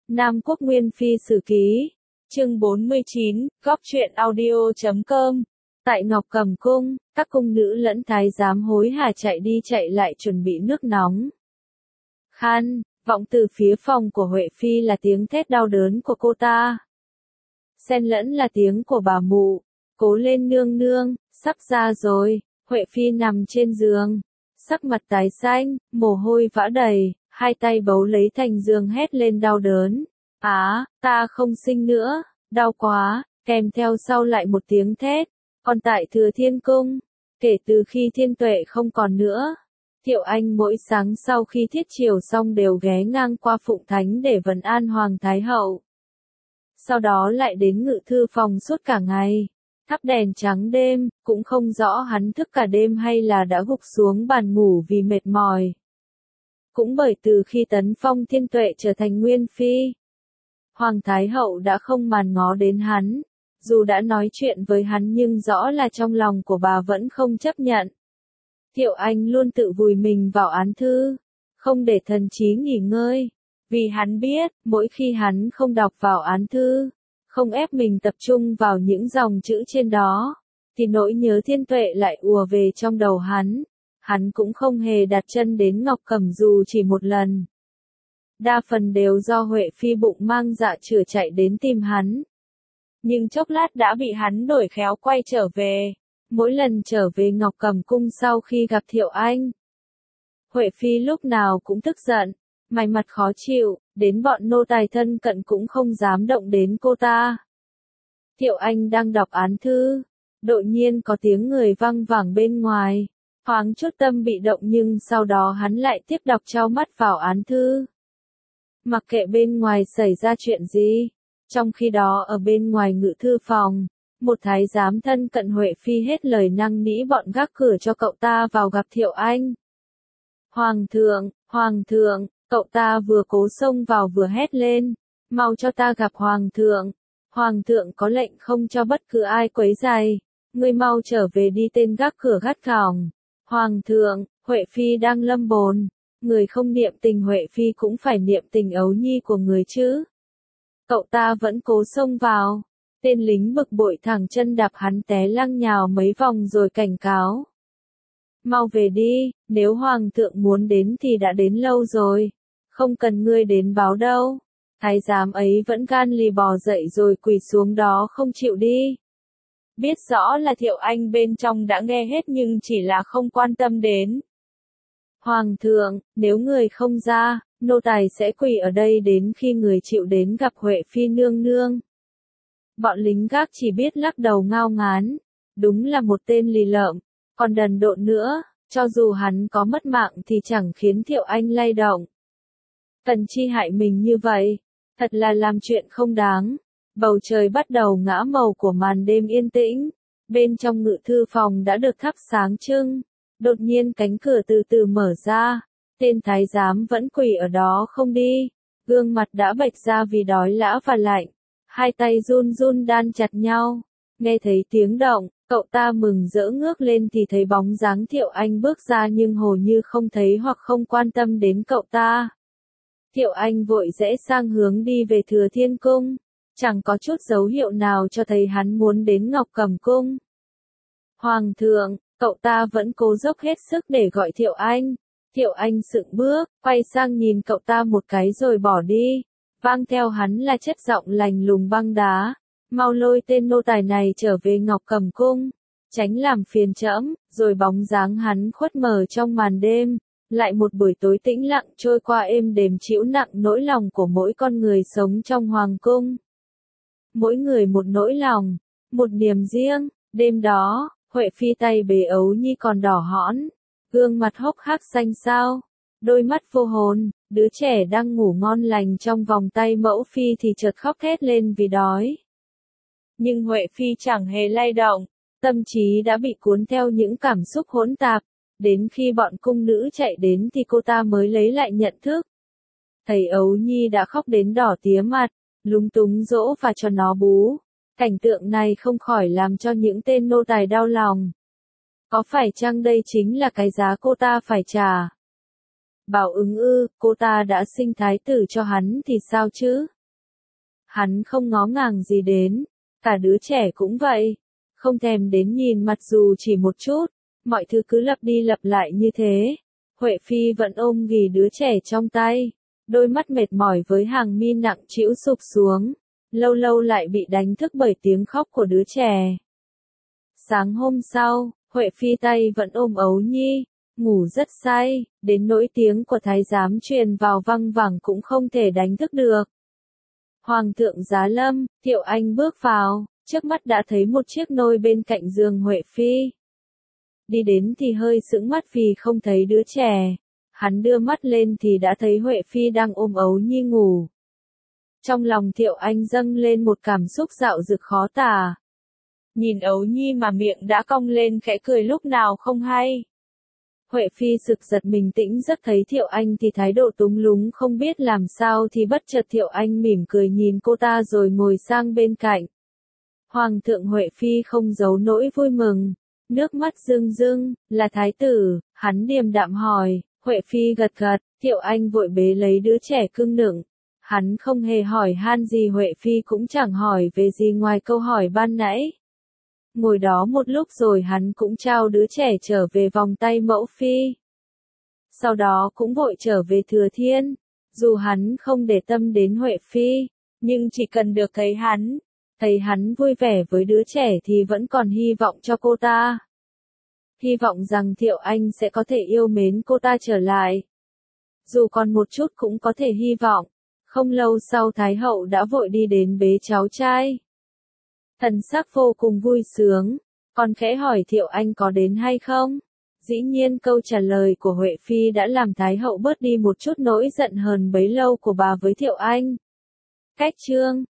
Nam Quốc Nguyên Phi Sử Ký, chương 49, Góc truyện audio.com. Tại Ngọc Cầm Cung, các cung nữ lẫn thái giám hối hả chạy đi chạy lại chuẩn bị nước nóng. Khan, vọng từ phía phòng của Huệ Phi là tiếng thét đau đớn của cô ta. Xen lẫn là tiếng của bà mụ, cố lên nương nương, sắp ra rồi. Huệ Phi nằm trên giường, sắc mặt tái xanh, mồ hôi vã đầy, hai tay bấu lấy thành giường hét lên đau đớn. Ta không sinh nữa, đau quá, kèm theo sau lại một tiếng thét. Còn tại Thừa Thiên Cung, kể từ khi Thiên Tuệ không còn nữa, Thiệu Anh mỗi sáng sau khi thiết chiều xong đều ghé ngang qua Phụng Thánh để vấn an Hoàng Thái Hậu. Sau đó lại đến ngự thư phòng suốt cả ngày, thắp đèn trắng đêm, cũng không rõ hắn thức cả đêm hay là đã gục xuống bàn ngủ vì mệt mỏi. Cũng bởi từ khi tấn phong Thiên Tuệ trở thành Nguyên Phi, Hoàng Thái Hậu đã không màn ngó đến hắn, dù đã nói chuyện với hắn nhưng rõ là trong lòng của bà vẫn không chấp nhận. Thiệu Anh luôn tự vùi mình vào án thư, không để thần trí nghỉ ngơi, vì hắn biết, mỗi khi hắn không đọc vào án thư, không ép mình tập trung vào những dòng chữ trên đó, thì nỗi nhớ Thiên Tuệ lại ùa về trong đầu hắn. Hắn cũng không hề đặt chân đến Ngọc Cẩm dù chỉ một lần. Đa phần đều do Huệ Phi bụng mang dạ chửa chạy đến tìm hắn. Nhưng chốc lát đã bị hắn đổi khéo quay trở về. Mỗi lần trở về Ngọc Cẩm Cung sau khi gặp Thiệu Anh, Huệ Phi lúc nào cũng tức giận, mày mặt khó chịu, đến bọn nô tài thân cận cũng không dám động đến cô ta. Thiệu Anh đang đọc án thư, đột nhiên có tiếng người văng vẳng bên ngoài. Thoáng chút tâm bị động nhưng sau đó hắn lại tiếp đọc trao mắt vào án thư. Mặc kệ bên ngoài xảy ra chuyện gì, trong khi đó ở bên ngoài ngự thư phòng, một thái giám thân cận Huệ Phi hết lời năn nỉ bọn gác cửa cho cậu ta vào gặp Thiệu Anh. Hoàng thượng, cậu ta vừa cố xông vào vừa hét lên, mau cho ta gặp Hoàng thượng có lệnh không cho bất cứ ai quấy rầy, ngươi mau trở về đi. Tên gác cửa gắt gỏng. Hoàng thượng, Huệ Phi đang lâm bồn, người không niệm tình Huệ Phi cũng phải niệm tình ấu nhi của người chứ. Cậu ta vẫn cố xông vào, tên lính bực bội thẳng chân đạp hắn té lăng nhào mấy vòng rồi cảnh cáo. Mau về đi, nếu Hoàng thượng muốn đến thì đã đến lâu rồi, không cần ngươi đến báo đâu. Thái giám ấy vẫn gan lì bò dậy rồi quỳ xuống đó không chịu đi. Biết rõ là Thiệu Anh bên trong đã nghe hết nhưng chỉ là không quan tâm đến. Hoàng thượng, nếu người không ra, nô tài sẽ quỳ ở đây đến khi người chịu đến gặp Huệ Phi nương nương. Bọn lính gác chỉ biết lắc đầu ngao ngán, đúng là một tên lì lợm, còn đần độn nữa, cho dù hắn có mất mạng thì chẳng khiến Thiệu Anh lay động. Cần chi hại mình như vậy, thật là làm chuyện không đáng. Bầu trời bắt đầu ngã màu của màn đêm yên tĩnh, bên trong ngự thư phòng đã được thắp sáng trưng, đột nhiên cánh cửa từ từ mở ra, tên thái giám vẫn quỳ ở đó không đi, gương mặt đã bệch ra vì đói lã và lạnh, hai tay run run đan chặt nhau, nghe thấy tiếng động, cậu ta mừng rỡ ngước lên thì thấy bóng dáng Thiệu Anh bước ra nhưng hầu như không thấy hoặc không quan tâm đến cậu ta. Thiệu Anh vội rẽ sang hướng đi về Thừa Thiên Cung. Chẳng có chút dấu hiệu nào cho thấy hắn muốn đến Ngọc Cẩm Cung. Hoàng thượng, cậu ta vẫn cố dốc hết sức để gọi Thiệu Anh. Thiệu Anh sững bước, quay sang nhìn cậu ta một cái rồi bỏ đi. Vang theo hắn là chất giọng lạnh lùng băng đá. Mau lôi tên nô tài này trở về Ngọc Cẩm Cung, tránh làm phiền trẫm. Rồi bóng dáng hắn khuất mờ trong màn đêm. Lại một buổi tối tĩnh lặng trôi qua êm đềm chịu nặng nỗi lòng của mỗi con người sống trong hoàng cung. Mỗi người một nỗi lòng, một niềm riêng. Đêm đó, Huệ Phi tay bế ấu nhi còn đỏ hõn, gương mặt hốc hác xanh xao, đôi mắt vô hồn. Đứa trẻ đang ngủ ngon lành trong vòng tay mẫu phi thì chợt khóc thét lên vì đói. Nhưng Huệ Phi chẳng hề lay động, tâm trí đã bị cuốn theo những cảm xúc hỗn tạp. Đến khi bọn cung nữ chạy đến thì cô ta mới lấy lại nhận thức. Thấy ấu nhi đã khóc đến đỏ tía mặt, lúng túng dỗ và cho nó bú. Cảnh tượng này không khỏi làm cho những tên nô tài đau lòng. Có phải chăng đây chính là cái giá cô ta phải trả? Bảo ứng ư, cô ta đã sinh thái tử cho hắn thì sao chứ? Hắn không ngó ngàng gì đến, cả đứa trẻ cũng vậy, không thèm đến nhìn mặt dù chỉ một chút, mọi thứ cứ lặp đi lặp lại như thế. Huệ Phi vẫn ôm ghì đứa trẻ trong tay, đôi mắt mệt mỏi với hàng mi nặng trĩu sụp xuống, lâu lâu lại bị đánh thức bởi tiếng khóc của đứa trẻ. Sáng hôm sau, Huệ Phi tay vẫn ôm Ấu Nhi, ngủ rất say, đến nỗi tiếng của thái giám truyền vào văng vẳng cũng không thể đánh thức được. Hoàng thượng giá lâm, Thiệu Anh bước vào, trước mắt đã thấy một chiếc nôi bên cạnh giường Huệ Phi. Đi đến thì hơi sững mắt vì không thấy đứa trẻ. Hắn đưa mắt lên thì đã thấy Huệ Phi đang ôm Ấu Nhi ngủ. Trong lòng Thiệu Anh dâng lên một cảm xúc dạo dực khó tả. Nhìn Ấu Nhi mà miệng đã cong lên khẽ cười lúc nào không hay. Huệ Phi sực giật mình tĩnh giấc thấy Thiệu Anh thì thái độ túng lúng không biết làm sao thì bất chợt Thiệu Anh mỉm cười nhìn cô ta rồi ngồi sang bên cạnh. Hoàng thượng Huệ Phi không giấu nỗi vui mừng, nước mắt rưng rưng, là thái tử, hắn điềm đạm hỏi, Huệ Phi gật gật, Thiệu Anh vội bế lấy đứa trẻ cưng nựng. Hắn không hề hỏi han gì Huệ Phi cũng chẳng hỏi về gì ngoài câu hỏi ban nãy. Ngồi đó một lúc rồi hắn cũng trao đứa trẻ trở về vòng tay mẫu phi. Sau đó cũng vội trở về Thừa Thiên. Dù hắn không để tâm đến Huệ Phi, nhưng chỉ cần được thấy hắn vui vẻ với đứa trẻ thì vẫn còn hy vọng cho cô ta. Hy vọng rằng Thiệu Anh sẽ có thể yêu mến cô ta trở lại. Dù còn một chút cũng có thể hy vọng. Không lâu sau Thái hậu đã vội đi đến bế cháu trai. Thần sắc vô cùng vui sướng, còn khẽ hỏi Thiệu Anh có đến hay không? Dĩ nhiên câu trả lời của Huệ Phi đã làm Thái hậu bớt đi một chút nỗi giận hờn bấy lâu của bà với Thiệu Anh. Cách chương